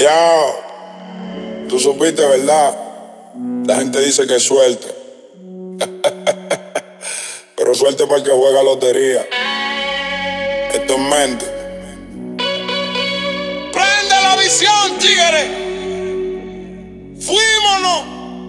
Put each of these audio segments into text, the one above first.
Ya, tú supiste, ¿verdad? La gente dice que es suerte. Pero suerte para el que juega lotería. Esto es mente. Prende la visión, tigre. Fuímonos.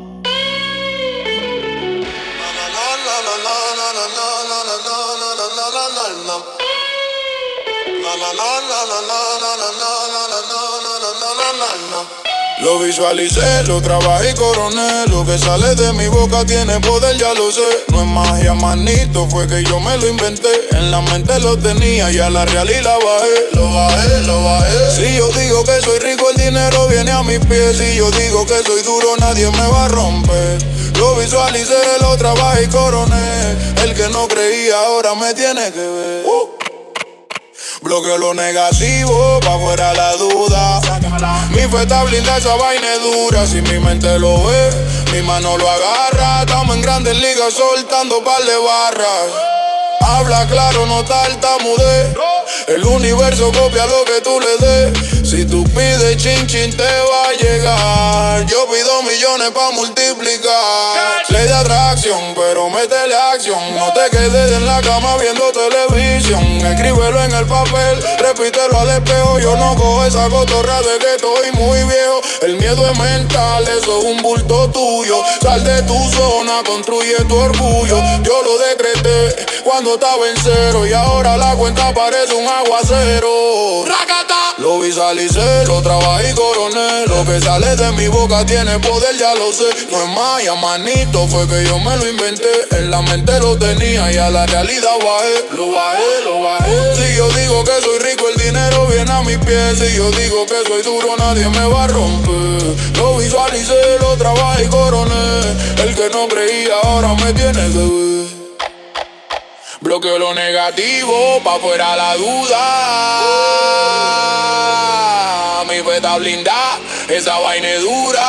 Lo visualicé, lo trabajé y coroné. Lo que sale de mi boca tiene poder, ya lo sé. No es magia, manito, fue que yo me lo inventé. En la mente lo tenía y a la realidad bajé. Lo bajé. Si yo digo que soy rico, el dinero viene a mis pies. Si yo digo que soy duro, nadie me va a romper. Lo visualicé, lo trabajé y coroné. El que no creía ahora me tiene que ver. Bloqueo lo negativo, pa' fuera la duda. Mi fe está blindada, esa vaina es dura. Si mi mente lo ve, mi mano lo agarra. Estamos en grandes ligas soltando par de barras. Habla claro, no tartamudez. El universo copia lo que tú le des. Si tú pides chin chin te va a llegar. Yo pido millones pa' multiplicar. Ley de atracción, pero métele acción. No te quedes en la cama viendo televisión. Escríbelo en el papel, repítelo al espejo. Yo no cojo esa cotorra de que estoy muy viejo. El miedo es mental, eso es un bulto tuyo. Sal de tu zona, construye tu orgullo. Yo lo decreté cuando estaba en cero y ahora la cuenta parece un aguacero. ¡Racata! Lo visualicé, lo trabajé y coroné. Lo que sale de mi boca tiene poder, ya lo sé. No es magia, manito, fue que yo me lo inventé. En la mente lo tenía y a la realidad bajé. Lo bajé. Si yo digo que soy rico, el dinero viene a mis pies. Si yo digo que soy duro, nadie me va a romper. Lo visualicé, lo trabajé y coroné. El que no creía ahora me tiene que ver. Bloqueo lo negativo, pa' fuera la duda. Mi fe está blindada, esa vaina es dura.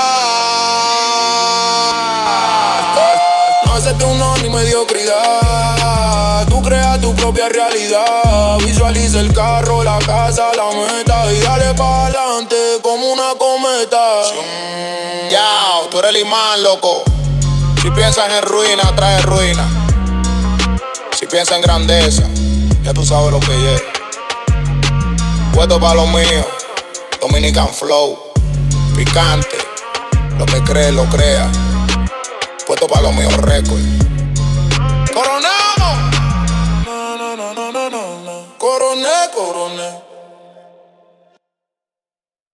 No aceptes un no ni mediocridad. Tú creas tu propia realidad. Visualiza el carro, la casa, la meta y dale pa' adelante como una cometa. Ya, tú eres el imán, loco. Si piensas en ruina, trae ruina. Si piensas en grandeza, ya tú sabes lo que es. Puesto pa' lo mío, Dominican Flow, picante. Lo que crees, lo crea. Puesto pa' lo mío, récord.